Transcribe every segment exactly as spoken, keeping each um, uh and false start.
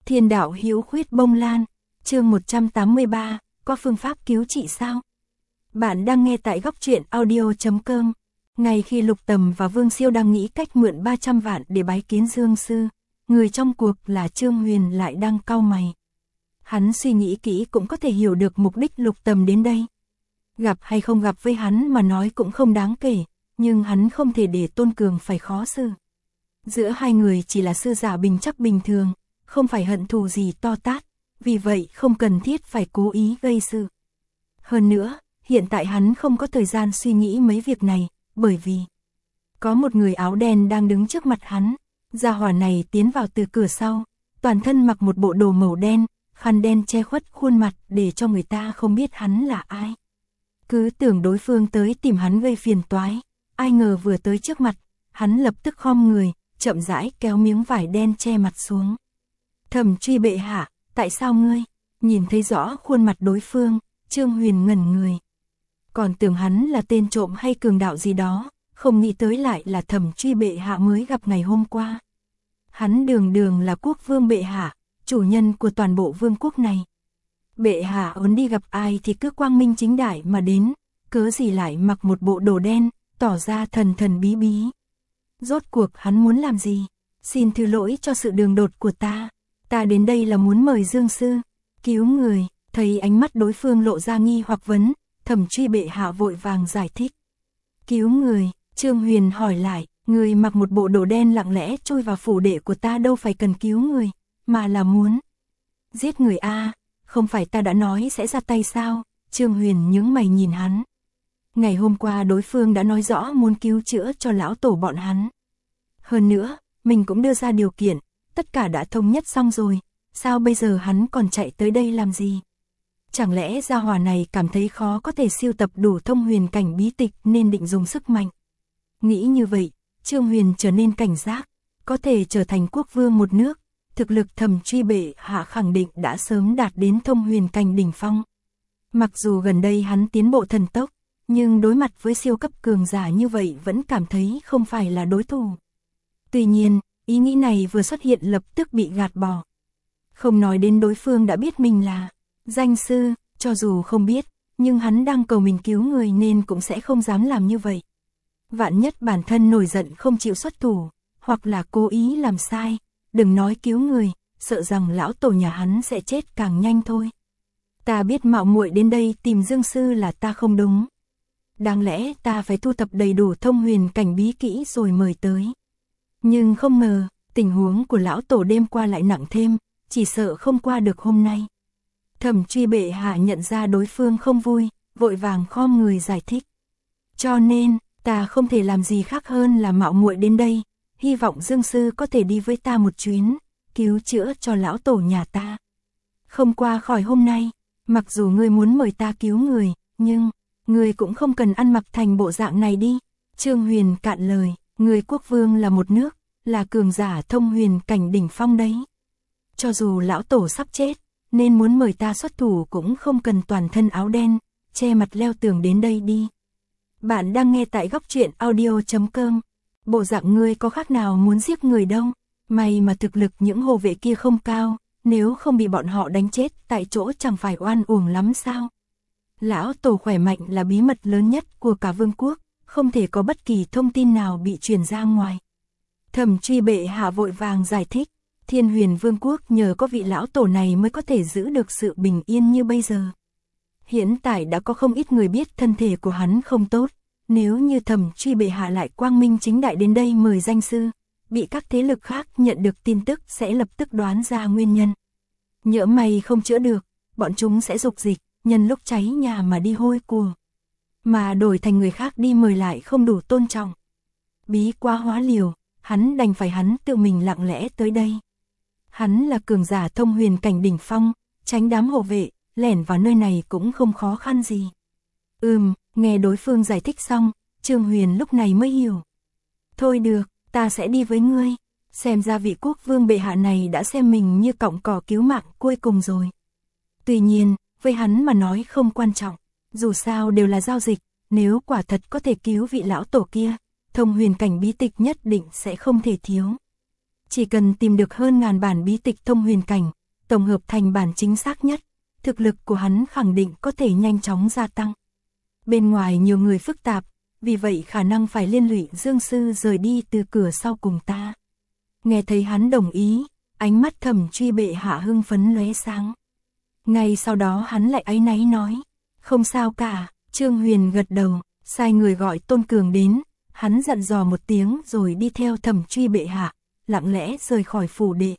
Thiên đạo hữu khuyết bông lan, chương một trăm tám mươi ba, có phương pháp cứu trị sao? Bạn đang nghe tại góc truyện audio chấm com. Ngay khi Lục Tầm và Vương Siêu đang nghĩ cách mượn ba trăm vạn để bái kiến Dương Sư, người trong cuộc là Trương Huyền lại đang cau mày. Hắn suy nghĩ kỹ cũng có thể hiểu được mục đích Lục Tầm đến đây. Gặp hay không gặp với hắn mà nói cũng không đáng kể, nhưng hắn không thể để Tôn Cường phải khó xử. Giữa hai người chỉ là sư giả bình chắc bình thường, không phải hận thù gì to tát, vì vậy không cần thiết phải cố ý gây sự. Hơn nữa, hiện tại hắn không có thời gian suy nghĩ mấy việc này, bởi vì có một người áo đen đang đứng trước mặt hắn. Gia hỏa này tiến vào từ cửa sau, toàn thân mặc một bộ đồ màu đen, khăn đen che khuất khuôn mặt để cho người ta không biết hắn là ai. Cứ tưởng đối phương tới tìm hắn gây phiền toái, ai ngờ vừa tới trước mặt, hắn lập tức khom người, chậm rãi kéo miếng vải đen che mặt xuống. Thẩm Truy bệ hạ, tại sao ngươi? Nhìn thấy rõ khuôn mặt đối phương, Trương Huyền ngẩn người. Còn tưởng hắn là tên trộm hay cường đạo gì đó, không nghĩ tới lại là Thẩm Truy bệ hạ mới gặp ngày hôm qua. Hắn đường đường là quốc vương bệ hạ, chủ nhân của toàn bộ vương quốc này. Bệ hạ muốn đi gặp ai thì cứ quang minh chính đại mà đến, cớ gì lại mặc một bộ đồ đen, tỏ ra thần thần bí bí. Rốt cuộc hắn muốn làm gì? Xin thứ lỗi cho sự đường đột của ta. Ta đến đây là muốn mời Dương Sư cứu người. Thấy ánh mắt đối phương lộ ra nghi hoặc vấn, Thẩm Truy bệ hạ vội vàng giải thích. Cứu người? Trương Huyền hỏi lại. Người mặc một bộ đồ đen lặng lẽ trôi vào phủ đệ của ta đâu phải cần cứu người, mà là muốn giết người a. À, không phải ta đã nói sẽ ra tay sao? Trương Huyền nhướng mày nhìn hắn. Ngày hôm qua đối phương đã nói rõ muốn cứu chữa cho lão tổ bọn hắn. Hơn nữa, mình cũng đưa ra điều kiện, tất cả đã thống nhất xong rồi, sao bây giờ hắn còn chạy tới đây làm gì? Chẳng lẽ gia hỏa này cảm thấy khó có thể siêu tập đủ thông huyền cảnh bí tịch nên định dùng sức mạnh? Nghĩ như vậy, Trương Huyền trở nên cảnh giác, có thể trở thành quốc vương một nước, thực lực Thẩm Truy bệ hạ khẳng định đã sớm đạt đến thông huyền cảnh đỉnh phong. Mặc dù gần đây hắn tiến bộ thần tốc, nhưng đối mặt với siêu cấp cường giả như vậy vẫn cảm thấy không phải là đối thủ. Tuy nhiên, ý nghĩ này vừa xuất hiện lập tức bị gạt bỏ. Không nói đến đối phương đã biết mình là danh sư, cho dù không biết, nhưng hắn đang cầu mình cứu người nên cũng sẽ không dám làm như vậy. Vạn nhất bản thân nổi giận không chịu xuất thủ, hoặc là cố ý làm sai, đừng nói cứu người, sợ rằng lão tổ nhà hắn sẽ chết càng nhanh thôi. Ta biết mạo muội đến đây tìm Dương Sư là ta không đúng. Đáng lẽ ta phải thu thập đầy đủ thông huyền cảnh bí kỹ rồi mời tới. Nhưng không ngờ, tình huống của lão tổ đêm qua lại nặng thêm, chỉ sợ không qua được hôm nay. Thẩm Truy bệ hạ nhận ra đối phương không vui, vội vàng khom người giải thích. Cho nên, ta không thể làm gì khác hơn là mạo muội đến đây, hy vọng Dương Sư có thể đi với ta một chuyến, cứu chữa cho lão tổ nhà ta. Không qua khỏi hôm nay, mặc dù ngươi muốn mời ta cứu người, nhưng ngươi cũng không cần ăn mặc thành bộ dạng này đi. Trương Huyền cạn lời, người quốc vương là một nước, là cường giả thông huyền cảnh đỉnh phong đấy. Cho dù lão tổ sắp chết, nên muốn mời ta xuất thủ cũng không cần toàn thân áo đen, che mặt leo tường đến đây đi. Bạn đang nghe tại góc truyện audio chấm com. Bộ dạng ngươi có khác nào muốn giết người đâu. May mà thực lực những hộ vệ kia không cao, nếu không bị bọn họ đánh chết tại chỗ chẳng phải oan uổng lắm sao. Lão tổ khỏe mạnh là bí mật lớn nhất của cả vương quốc, không thể có bất kỳ thông tin nào bị truyền ra ngoài. Thẩm Truy bệ hạ vội vàng giải thích, Thiên Huyền vương quốc nhờ có vị lão tổ này mới có thể giữ được sự bình yên như bây giờ. Hiện tại đã có không ít người biết thân thể của hắn không tốt, nếu như Thẩm Truy bệ hạ lại quang minh chính đại đến đây mời danh sư, bị các thế lực khác nhận được tin tức sẽ lập tức đoán ra nguyên nhân. Nhỡ mày không chữa được, bọn chúng sẽ dục dịch, nhân lúc cháy nhà mà đi hôi của. Mà đổi thành người khác đi mời lại không đủ tôn trọng. Bí quá hóa liều, hắn đành phải hắn tự mình lặng lẽ tới đây. Hắn là cường giả thông huyền cảnh đỉnh phong, tránh đám hộ vệ, lẻn vào nơi này cũng không khó khăn gì. Ừm, nghe đối phương giải thích xong, Trương Huyền lúc này mới hiểu. Thôi được, ta sẽ đi với ngươi. Xem ra vị quốc vương bệ hạ này đã xem mình như cọng cỏ cứu mạng cuối cùng rồi. Tuy nhiên, với hắn mà nói không quan trọng, dù sao đều là giao dịch, nếu quả thật có thể cứu vị lão tổ kia, thông huyền cảnh bí tịch nhất định sẽ không thể thiếu. Chỉ cần tìm được hơn ngàn bản bí tịch thông huyền cảnh, tổng hợp thành bản chính xác nhất, thực lực của hắn khẳng định có thể nhanh chóng gia tăng. Bên ngoài nhiều người phức tạp, vì vậy khả năng phải liên lụy Dương Sư rời đi từ cửa sau cùng ta. Nghe thấy hắn đồng ý, ánh mắt Thẩm Truy bệ hạ hưng phấn lóe sáng. Ngay sau đó hắn lại áy náy nói, không sao cả. Trương Huyền gật đầu, sai người gọi Tôn Cường đến, hắn dặn dò một tiếng rồi đi theo Thẩm Truy bệ hạ, lặng lẽ rời khỏi phủ đệ.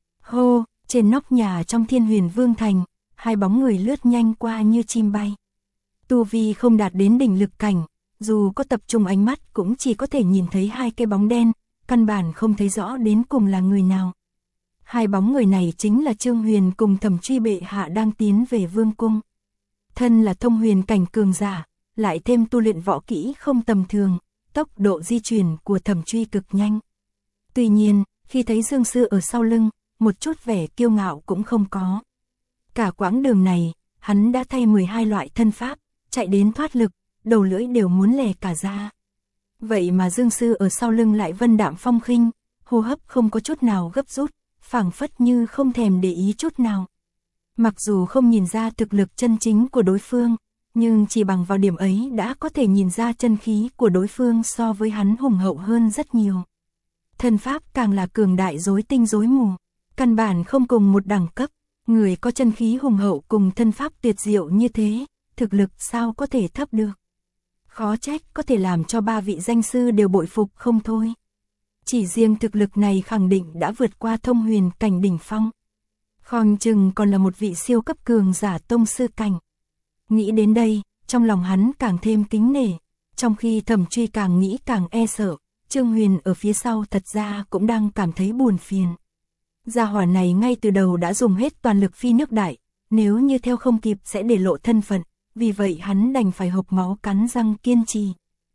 Hô, trên nóc nhà trong Thiên Huyền Vương thành, hai bóng người lướt nhanh qua như chim bay. Tu vi không đạt đến đỉnh lực cảnh, dù có tập trung ánh mắt cũng chỉ có thể nhìn thấy hai cái bóng đen, căn bản không thấy rõ đến cùng là người nào. Hai bóng người này chính là Trương Huyền cùng Thẩm Truy bệ hạ đang tiến về vương cung. Thân là thông huyền cảnh cường giả, lại thêm tu luyện võ kỹ không tầm thường, tốc độ di chuyển của Thẩm Truy cực nhanh. Tuy nhiên, khi thấy Dương Sư ở sau lưng, một chút vẻ kiêu ngạo cũng không có. Cả quãng đường này, hắn đã thay mười hai loại thân pháp, chạy đến thoát lực, đầu lưỡi đều muốn lè cả ra. Vậy mà Dương Sư ở sau lưng lại vân đạm phong khinh, hô hấp không có chút nào gấp rút, phảng phất như không thèm để ý chút nào. Mặc dù không nhìn ra thực lực chân chính của đối phương, nhưng chỉ bằng vào điểm ấy đã có thể nhìn ra chân khí của đối phương so với hắn hùng hậu hơn rất nhiều. Thân pháp càng là cường đại rối tinh rối mù, căn bản không cùng một đẳng cấp, người có chân khí hùng hậu cùng thân pháp tuyệt diệu như thế, thực lực sao có thể thấp được. Khó trách có thể làm cho ba vị danh sư đều bội phục không thôi. Chỉ riêng thực lực này khẳng định đã vượt qua thông huyền cảnh đỉnh phong. Khoanh chừng còn là một vị siêu cấp cường giả tông sư cảnh. Nghĩ đến đây, trong lòng hắn càng thêm kính nể, trong khi Thẩm Truy càng nghĩ càng e sợ, Trương Huyền ở phía sau thật ra cũng đang cảm thấy buồn phiền. Gia hỏa này ngay từ đầu đã dùng hết toàn lực phi nước đại, nếu như theo không kịp sẽ để lộ thân phận, vì vậy hắn đành phải hộc máu cắn răng kiên trì.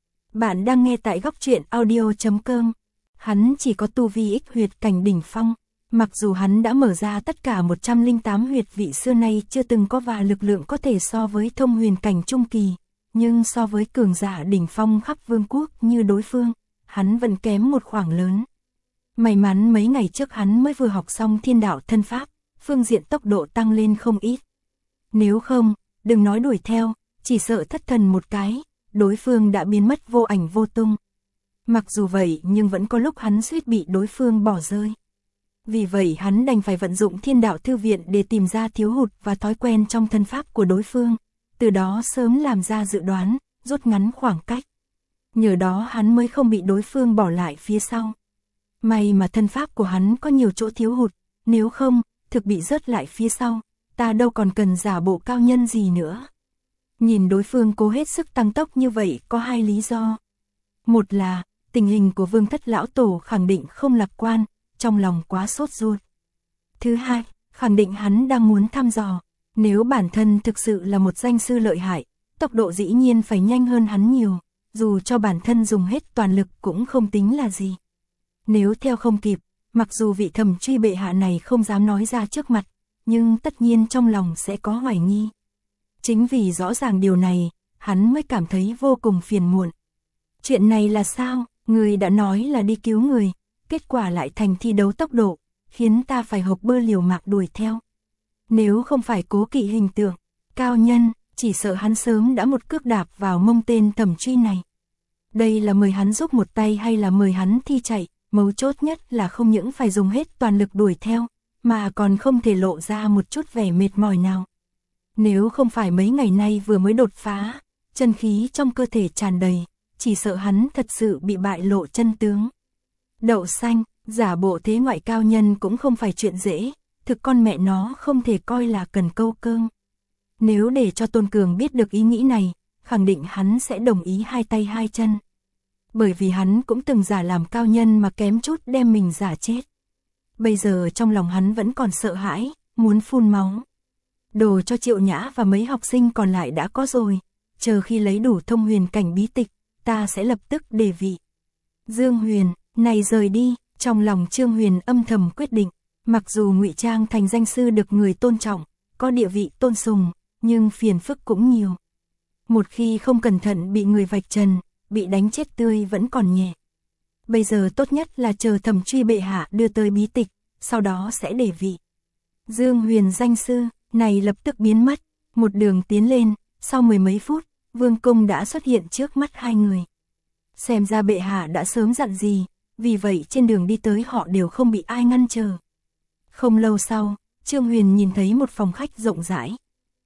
Bạn đang nghe tại góc truyện audio chấm com. Hắn chỉ có tu vi ích huyệt cảnh đỉnh phong, mặc dù hắn đã mở ra tất cả một trăm lẻ tám huyệt vị xưa nay chưa từng có và lực lượng có thể so với thông huyền cảnh trung kỳ, nhưng so với cường giả đỉnh phong khắp vương quốc như đối phương, hắn vẫn kém một khoảng lớn. May mắn mấy ngày trước hắn mới vừa học xong thiên đạo thân pháp, phương diện tốc độ tăng lên không ít. Nếu không, đừng nói đuổi theo, chỉ sợ thất thần một cái, đối phương đã biến mất vô ảnh vô tung. Mặc dù vậy nhưng vẫn có lúc hắn suýt bị đối phương bỏ rơi. Vì vậy hắn đành phải vận dụng thiên đạo thư viện để tìm ra thiếu hụt và thói quen trong thân pháp của đối phương, từ đó sớm làm ra dự đoán, rút ngắn khoảng cách. Nhờ đó hắn mới không bị đối phương bỏ lại phía sau. May mà thân pháp của hắn có nhiều chỗ thiếu hụt, nếu không, thực bị rớt lại phía sau, ta đâu còn cần giả bộ cao nhân gì nữa. Nhìn đối phương cố hết sức tăng tốc như vậy có hai lý do. Một là, tình hình của Vương Thất lão tổ khẳng định không lạc quan, trong lòng quá sốt ruột. Thứ hai, khẳng định hắn đang muốn thăm dò, nếu bản thân thực sự là một danh sư lợi hại, tốc độ dĩ nhiên phải nhanh hơn hắn nhiều, dù cho bản thân dùng hết toàn lực cũng không tính là gì. Nếu theo không kịp, mặc dù vị Thẩm Truy bệ hạ này không dám nói ra trước mặt, nhưng tất nhiên trong lòng sẽ có hoài nghi. Chính vì rõ ràng điều này, hắn mới cảm thấy vô cùng phiền muộn. Chuyện này là sao? Người đã nói là đi cứu người, kết quả lại thành thi đấu tốc độ, khiến ta phải hộc bơ liều mạng đuổi theo. Nếu không phải cố kỵ hình tượng, cao nhân, chỉ sợ hắn sớm đã một cước đạp vào mông tên Thẩm Truy này. Đây là mời hắn giúp một tay hay là mời hắn thi chạy, mấu chốt nhất là không những phải dùng hết toàn lực đuổi theo, mà còn không thể lộ ra một chút vẻ mệt mỏi nào. Nếu không phải mấy ngày nay vừa mới đột phá, chân khí trong cơ thể tràn đầy, chỉ sợ hắn thật sự bị bại lộ chân tướng. Đậu xanh, giả bộ thế ngoại cao nhân cũng không phải chuyện dễ, thực con mẹ nó không thể coi là cần câu cơm. Nếu để cho Tôn Cường biết được ý nghĩ này, khẳng định hắn sẽ đồng ý hai tay hai chân. Bởi vì hắn cũng từng giả làm cao nhân mà kém chút đem mình giả chết. Bây giờ trong lòng hắn vẫn còn sợ hãi, muốn phun máu. Đồ cho Triệu Nhã và mấy học sinh còn lại đã có rồi, chờ khi lấy đủ thông huyền cảnh bí tịch, ta sẽ lập tức đề vị. Dương Huyền, này rời đi, trong lòng Trương Huyền âm thầm quyết định, mặc dù ngụy trang thành danh sư được người tôn trọng, có địa vị tôn sùng, nhưng phiền phức cũng nhiều. Một khi không cẩn thận bị người vạch trần, bị đánh chết tươi vẫn còn nhẹ. Bây giờ tốt nhất là chờ Thẩm Truy bệ hạ đưa tới bí tịch, sau đó sẽ để vị Dương Huyền danh sư này lập tức biến mất, một đường tiến lên, sau mười mấy phút, vương cung đã xuất hiện trước mắt hai người. Xem ra bệ hạ đã sớm dặn gì, vì vậy trên đường đi tới họ đều không bị ai ngăn chờ. Không lâu sau, Trương Huyền nhìn thấy một phòng khách rộng rãi.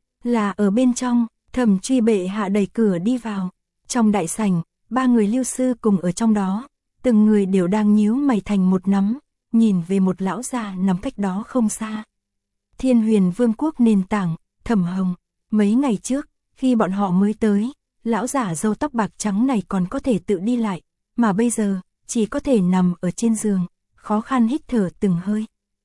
Là ở bên trong, Thẩm Truy bệ hạ đẩy cửa đi vào. Trong đại sảnh, ba người lưu sư cùng ở trong đó, từng người đều đang nhíu mày thành một nắm, nhìn về một lão già nằm cách đó không xa. Thiên Huyền Vương quốc nền tảng, Thẩm Hồng. Mấy ngày trước, khi bọn họ mới tới, lão giả râu tóc bạc trắng này còn có thể tự đi lại, mà bây giờ, chỉ có thể nằm ở trên giường, khó khăn hít thở từng hơi.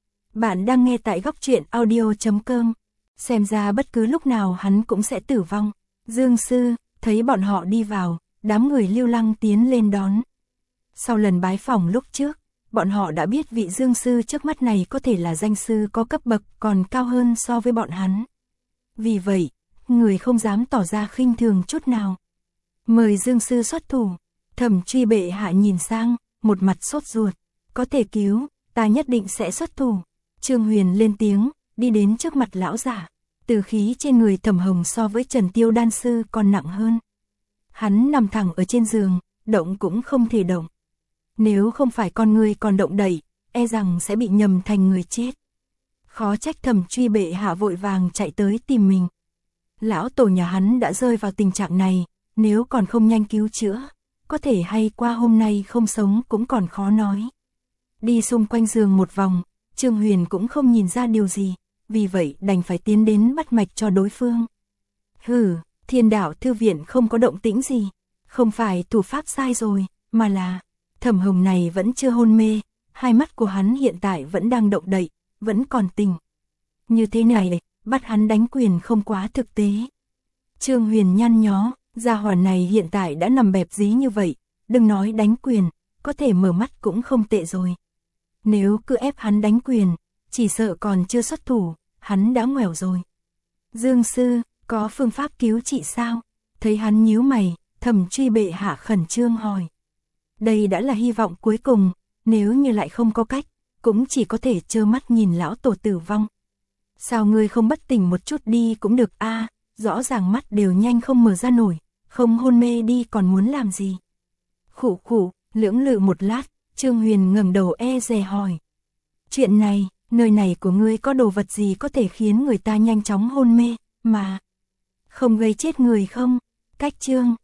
Bạn đang nghe tại góc truyện audio chấm com. Xem ra bất cứ lúc nào hắn cũng sẽ tử vong. Dương sư, thấy bọn họ đi vào, đám người Lưu Lăng tiến lên đón. Sau lần bái phỏng lúc trước, bọn họ đã biết vị Dương sư trước mắt này có thể là danh sư có cấp bậc còn cao hơn so với bọn hắn. Vì vậy, người không dám tỏ ra khinh thường chút nào. Mời Dương sư xuất thủ. Thẩm Truy bệ hạ nhìn sang, một mặt sốt ruột. Có thể cứu, ta nhất định sẽ xuất thủ. Trương Huyền lên tiếng, đi đến trước mặt lão giả. Từ khí trên người Thẩm Hồng so với Trần Tiêu đan sư còn nặng hơn. Hắn nằm thẳng ở trên giường, động cũng không thể động. Nếu không phải con người còn động đậy, e rằng sẽ bị nhầm thành người chết. Khó trách Thẩm Truy bệ hạ vội vàng chạy tới tìm mình. Lão tổ nhà hắn đã rơi vào tình trạng này, nếu còn không nhanh cứu chữa, có thể hay qua hôm nay không sống cũng còn khó nói. Đi xung quanh giường một vòng, Trương Huyền cũng không nhìn ra điều gì, vì vậy đành phải tiến đến bắt mạch cho đối phương. Hừ, Thiên Đạo thư viện không có động tĩnh gì, không phải thủ pháp sai rồi, mà là Thẩm Hồng này vẫn chưa hôn mê, hai mắt của hắn hiện tại vẫn đang động đậy, vẫn còn tỉnh. Như thế này, bắt hắn đánh quyền không quá thực tế. Trương Huyền nhăn nhó, gia hỏa này hiện tại đã nằm bẹp dí như vậy, đừng nói đánh quyền, có thể mở mắt cũng không tệ rồi. Nếu cứ ép hắn đánh quyền, chỉ sợ còn chưa xuất thủ, hắn đã ngoẻo rồi. Dương sư, có phương pháp cứu trị sao? Thấy hắn nhíu mày, Thẩm Truy bệ hạ khẩn trương hỏi. Đây đã là hy vọng cuối cùng, nếu như lại không có cách, cũng chỉ có thể trơ mắt nhìn lão tổ tử vong. Sao ngươi không bất tỉnh một chút đi cũng được a, à, rõ ràng mắt đều nhanh không mở ra nổi, không hôn mê đi còn muốn làm gì? Khụ khụ, lưỡng lự một lát, Trương Huyền ngẩng đầu e dè hỏi. Chuyện này, nơi này của ngươi có đồ vật gì có thể khiến người ta nhanh chóng hôn mê, mà không gây chết người không? Cách Trương,